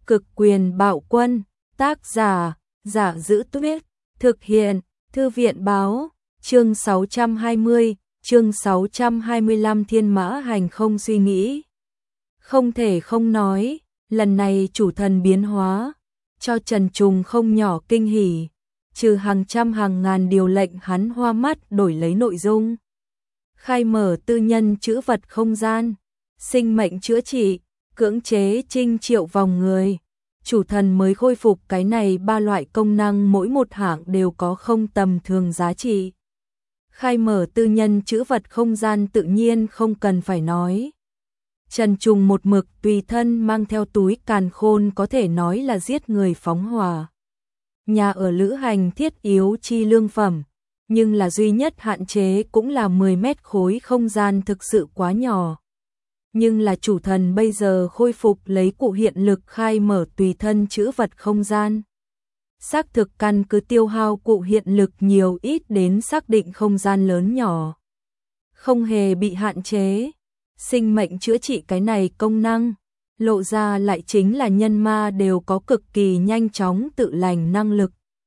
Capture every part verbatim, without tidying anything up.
Cực quyền bạo quân, tác giả, Giả Giữ Tuyết, thực hiện, Thư viện báo, chương sáu trăm hai mươi, chương sáu trăm hai mươi lăm Thiên Mã Hành Không suy nghĩ. Không thể không nói, lần này chủ thần biến hóa, cho Trần Trùng không nhỏ kinh hỉ, trừ hàng trăm hàng ngàn điều lệnh hắn hoa mắt đổi lấy nội dung. Khai mở tư nhân chữ vật không gian, sinh mệnh chữa trị, cưỡng chế trinh triệu vòng người. Chủ thần mới khôi phục cái này ba loại công năng mỗi một hạng đều có không tầm thường giá trị. Khai mở tư nhân chữ vật không gian tự nhiên không cần phải nói. Trần Trùng một mực tùy thân mang theo túi càn khôn có thể nói là giết người phóng hỏa. Nhà ở lữ hành thiết yếu chi lương phẩm, nhưng là duy nhất hạn chế cũng là mười mét khối không gian thực sự quá nhỏ. Nhưng là chủ thần bây giờ khôi phục lấy cụ hiện lực khai mở tùy thân chữ vật không gian. Xác thực căn cứ tiêu hao cụ hiện lực nhiều ít đến xác định không gian lớn nhỏ. Không hề bị hạn chế. Sinh mệnh chữa trị cái này công năng, lộ ra lại chính là nhân ma đều có cực kỳ nhanh chóng tự lành năng lực.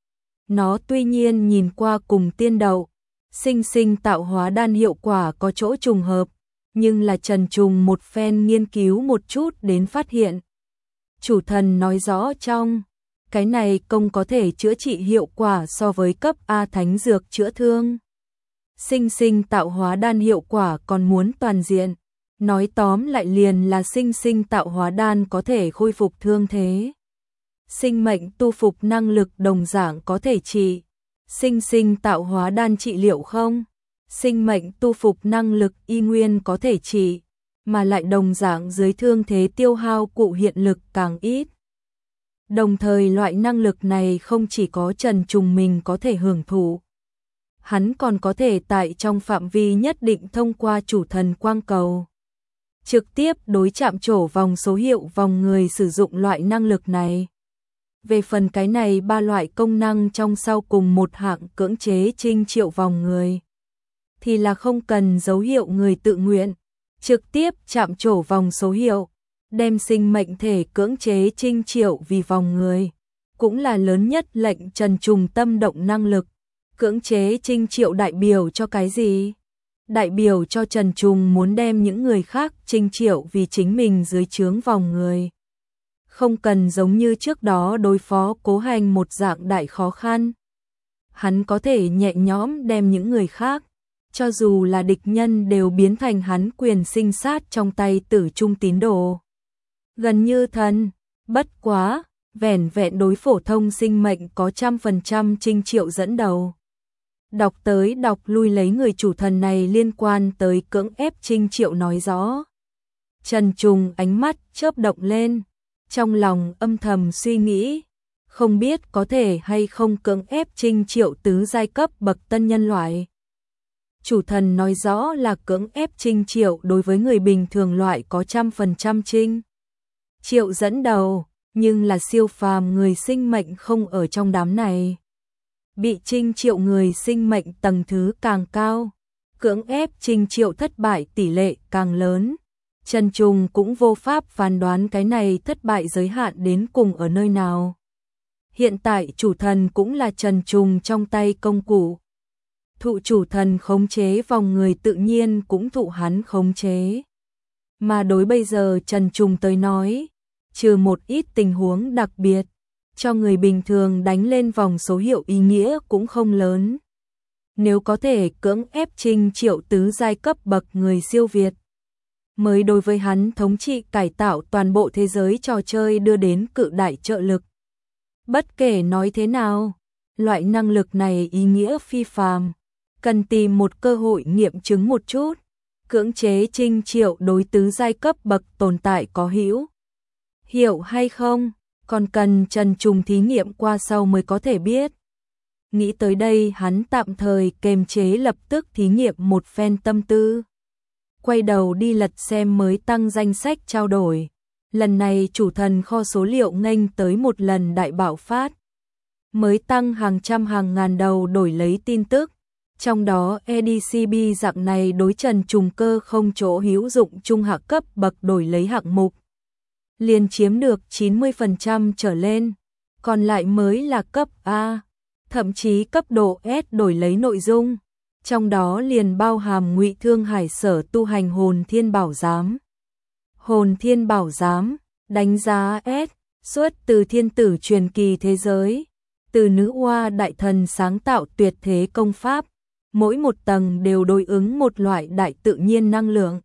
Nó tuy nhiên nhìn qua cùng tiên đậu, sinh sinh tạo hóa đan hiệu quả có chỗ trùng hợp, nhưng là Trần Trùng một phen nghiên cứu một chút đến phát hiện. Chủ thần nói rõ trong, cái này công có thể chữa trị hiệu quả so với cấp A thánh dược chữa thương. Sinh sinh tạo hóa đan hiệu quả còn muốn toàn diện. Nói tóm lại liền là sinh sinh tạo hóa đan có thể khôi phục thương thế. Sinh mệnh tu phục năng lực đồng dạng có thể trị. Sinh sinh tạo hóa đan trị liệu không? Sinh mệnh tu phục năng lực y nguyên có thể trị, mà lại đồng dạng dưới thương thế tiêu hao cụ hiện lực càng ít. Đồng thời loại năng lực này không chỉ có Trần Trùng mình có thể hưởng thụ. Hắn còn có thể tại trong phạm vi nhất định thông qua chủ thần quang cầu. Trực tiếp đối chạm trổ vòng số hiệu vòng người sử dụng loại năng lực này. Về phần cái này ba loại công năng trong sau cùng một hạng cưỡng chế trinh triệu vòng người, thì là không cần dấu hiệu người tự nguyện, trực tiếp chạm trổ vòng số hiệu, đem sinh mệnh thể cưỡng chế trinh triệu vì vòng người, cũng là lớn nhất lệnh Trần Trùng tâm động năng lực. Cưỡng chế trinh triệu đại biểu cho cái gì? Đại biểu cho Trần Trùng muốn đem những người khác trinh triệu vì chính mình dưới trướng vòng người. Không cần giống như trước đó đối phó Cố Hành một dạng đại khó khăn. Hắn có thể nhẹ nhõm đem những người khác, cho dù là địch nhân đều biến thành hắn quyền sinh sát trong tay tử trung tín đồ. Gần như thần, bất quá, vẻn vẹn đối phổ thông sinh mệnh có trăm phần trăm trinh triệu dẫn đầu. Đọc tới đọc lui lấy người chủ thần này liên quan tới cưỡng ép trinh triệu nói rõ. Trần Trùng ánh mắt chớp động lên, trong lòng âm thầm suy nghĩ, không biết có thể hay không cưỡng ép trinh triệu tứ giai cấp bậc tân nhân loại. Chủ thần nói rõ là cưỡng ép trinh triệu đối với người bình thường loại có trăm phần trăm trinh triệu dẫn đầu, nhưng là siêu phàm người sinh mệnh không ở trong đám này. Bị trinh triệu người sinh mệnh tầng thứ càng cao, cưỡng ép trinh triệu thất bại tỷ lệ càng lớn. Trần Trùng cũng vô pháp phán đoán cái này thất bại giới hạn đến cùng ở nơi nào. Hiện tại chủ thần cũng là Trần Trùng trong tay công cụ. Thụ chủ thần khống chế vòng người tự nhiên cũng thụ hắn khống chế. Mà đối bây giờ Trần Trùng tới nói, trừ một ít tình huống đặc biệt, cho người bình thường đánh lên vòng số hiệu ý nghĩa cũng không lớn. Nếu có thể cưỡng ép trinh triệu tứ giai cấp bậc người siêu việt, mới đối với hắn thống trị cải tạo toàn bộ thế giới trò chơi đưa đến cự đại trợ lực. Bất kể nói thế nào, loại năng lực này ý nghĩa phi phàm, cần tìm một cơ hội nghiệm chứng một chút. Cưỡng chế trinh triệu đối tứ giai cấp bậc tồn tại có hữu hiệu hay không, còn cần Trần Trùng thí nghiệm qua sau mới có thể biết. Nghĩ tới đây hắn tạm thời kềm chế lập tức thí nghiệm một phen tâm tư. Quay đầu đi lật xem mới tăng danh sách trao đổi. Lần này chủ thần kho số liệu nghênh tới một lần đại bạo phát. Mới tăng hàng trăm hàng ngàn đầu đổi lấy tin tức. Trong đó e đê xê bê dạng này đối Trần Trùng cơ không chỗ hữu dụng trung hạ cấp bậc đổi lấy hạng mục. liền chiếm được chín mươi phần trăm trở lên, còn lại mới là cấp A, thậm chí cấp độ S đổi lấy nội dung, trong đó liền bao hàm Ngụy Thương Hải sở tu hành Hồn Thiên Bảo Giám. Hồn Thiên Bảo Giám, đánh giá S, xuất từ thiên tử truyền kỳ thế giới, từ nữ hoa đại thần sáng tạo tuyệt thế công pháp, mỗi một tầng đều đối ứng một loại đại tự nhiên năng lượng.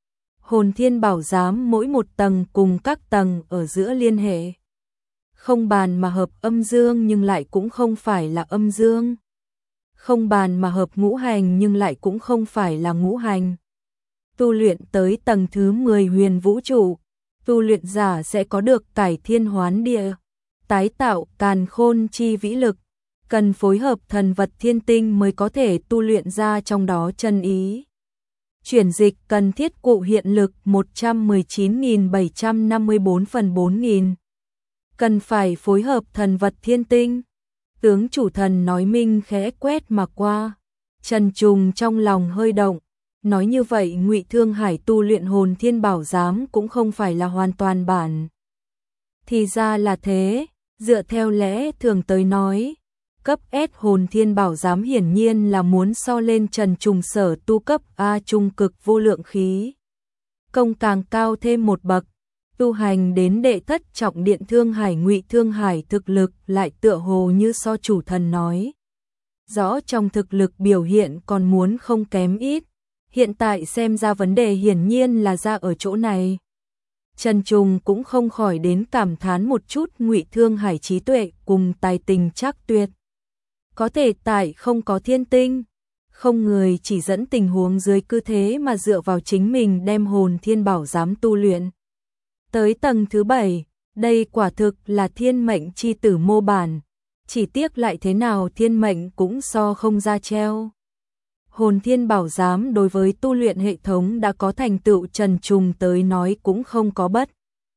Hồn Thiên Bảo Giám mỗi một tầng cùng các tầng ở giữa liên hệ. Không bàn mà hợp âm dương nhưng lại cũng không phải là âm dương. Không bàn mà hợp ngũ hành nhưng lại cũng không phải là ngũ hành. Tu luyện tới tầng thứ mười huyền vũ trụ, tu luyện giả sẽ có được cải thiên hoán địa, tái tạo càn khôn chi vĩ lực, cần phối hợp thần vật thiên tinh mới có thể tu luyện ra trong đó chân ý. Chuyển dịch cần thiết cụ hiện lực một trăm mười chín nghìn bảy trăm năm mươi bốn phần bốn nghìn. Cần phải phối hợp thần vật thiên tinh. Tướng chủ thần nói minh khẽ quét mà qua. Trần Trùng trong lòng hơi động. Nói như vậy Ngụy Thương Hải tu luyện Hồn Thiên Bảo Giám cũng không phải là hoàn toàn bản. Thì ra là thế, dựa theo lẽ thường tới nói. Cấp S Hồn Thiên Bảo Giám hiển nhiên là muốn so lên Trần Trùng sở tu cấp A trung cực vô lượng khí. Công càng cao thêm một bậc, tu hành đến đệ thất trọng điện Thương Hải Ngụy Thương Hải thực lực lại tựa hồ như so chủ thần nói. Rõ trong thực lực biểu hiện còn muốn không kém ít, hiện tại xem ra vấn đề hiển nhiên là ra ở chỗ này. Trần Trùng cũng không khỏi đến cảm thán một chút Ngụy Thương Hải trí tuệ cùng tài tình trác tuyệt. Có thể tại không có thiên tinh, không người chỉ dẫn tình huống dưới cứ thế mà dựa vào chính mình đem Hồn Thiên Bảo Giám tu luyện. Tới tầng thứ bảy, đây quả thực là thiên mệnh chi tử mô bản, chỉ tiếc lại thế nào thiên mệnh cũng so không ra treo. Hồn Thiên Bảo Giám đối với tu luyện hệ thống đã có thành tựu Trần Trùng tới nói cũng không có bất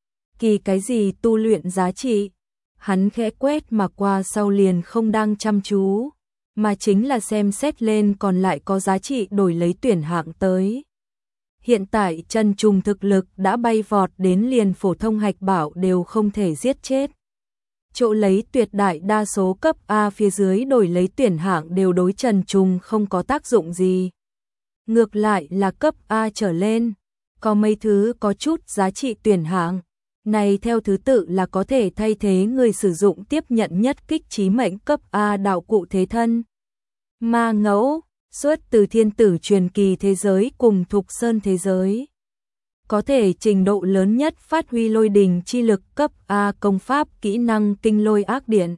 kỳ cái gì tu luyện giá trị. Hắn khẽ quét mà qua sau liền không đang chăm chú, mà chính là xem xét lên còn lại có giá trị đổi lấy tuyển hạng tới. Hiện tại Trần Trùng thực lực đã bay vọt đến liền phổ thông hạch bảo đều không thể giết chết. Chỗ lấy tuyệt đại đa số cấp A phía dưới đổi lấy tuyển hạng đều đối Trần Trùng không có tác dụng gì. Ngược lại là cấp A trở lên, có mấy thứ có chút giá trị tuyển hạng. Này theo thứ tự là có thể thay thế người sử dụng tiếp nhận nhất kích chí mệnh cấp A đạo cụ thế thân. Ma ngẫu, xuất từ thiên tử truyền kỳ thế giới cùng thục sơn thế giới. Có thể trình độ lớn nhất phát huy lôi đình chi lực cấp A công pháp kỹ năng kinh lôi ác điện.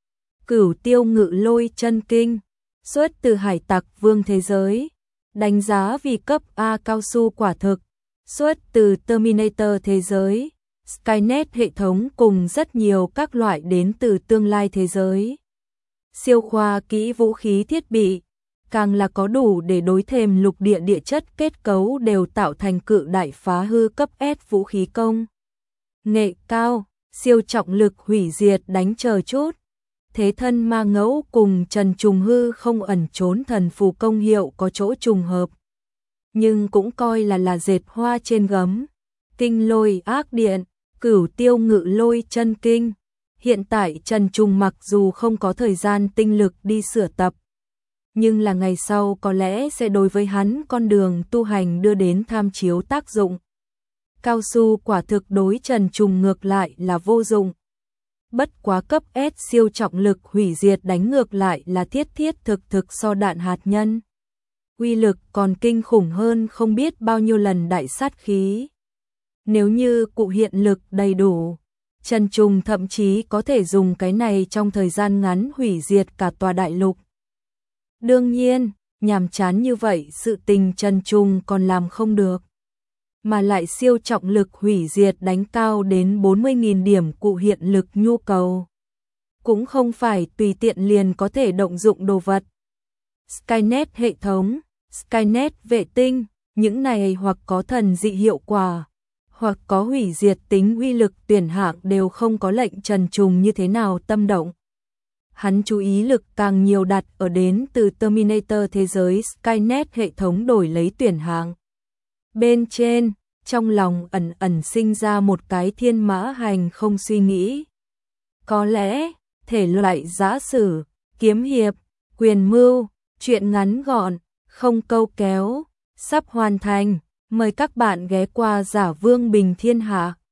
Cửu tiêu ngự lôi chân kinh, xuất từ hải tặc vương thế giới. Đánh giá vì cấp A cao su quả thực, xuất từ Terminator thế giới. Skynet hệ thống cùng rất nhiều các loại đến từ tương lai thế giới. Siêu khoa kỹ vũ khí thiết bị, càng là có đủ để đối thêm lục địa địa chất kết cấu đều tạo thành cự đại phá hư cấp S vũ khí công. Nghệ cao, siêu trọng lực hủy diệt đánh chờ chút. Thế thân ma ngẫu cùng Trần Trùng hư không ẩn trốn thần phù công hiệu có chỗ trùng hợp. Nhưng cũng coi là là dệt hoa trên gấm. Kinh lôi ác điện, cửu tiêu ngự lôi chân kinh. Hiện tại Trần Trùng mặc dù không có thời gian tinh lực đi sửa tập, nhưng là ngày sau có lẽ sẽ đối với hắn con đường tu hành đưa đến tham chiếu tác dụng. Cao su quả thực đối Trần Trùng ngược lại là vô dụng. Bất quá cấp S siêu trọng lực hủy diệt đánh ngược lại là thiết thiết thực thực so đạn hạt nhân. Uy lực còn kinh khủng hơn không biết bao nhiêu lần đại sát khí. Nếu như cụ hiện lực đầy đủ, Trần Trùng thậm chí có thể dùng cái này trong thời gian ngắn hủy diệt cả tòa đại lục. Đương nhiên, nhàm chán như vậy sự tình Trần Trùng còn làm không được. Mà lại siêu trọng lực hủy diệt đánh cao đến bốn mươi nghìn điểm cụ hiện lực nhu cầu. Cũng không phải tùy tiện liền có thể động dụng đồ vật. Skynet hệ thống, Skynet vệ tinh, những này hoặc có thần dị hiệu quả, hoặc có hủy diệt tính uy lực tuyển hạng đều không có lệnh Trần Trùng như thế nào tâm động. Hắn chú ý lực càng nhiều đặt ở đến từ Terminator thế giới Skynet hệ thống đổi lấy tuyển hạng. Bên trên, trong lòng ẩn ẩn sinh ra một cái thiên mã hành không suy nghĩ. Có lẽ, thể loại giã sử, kiếm hiệp, quyền mưu, truyện ngắn gọn, không câu kéo, sắp hoàn thành. Mời các bạn ghé qua Giả Vương Bình Thiên Hạ.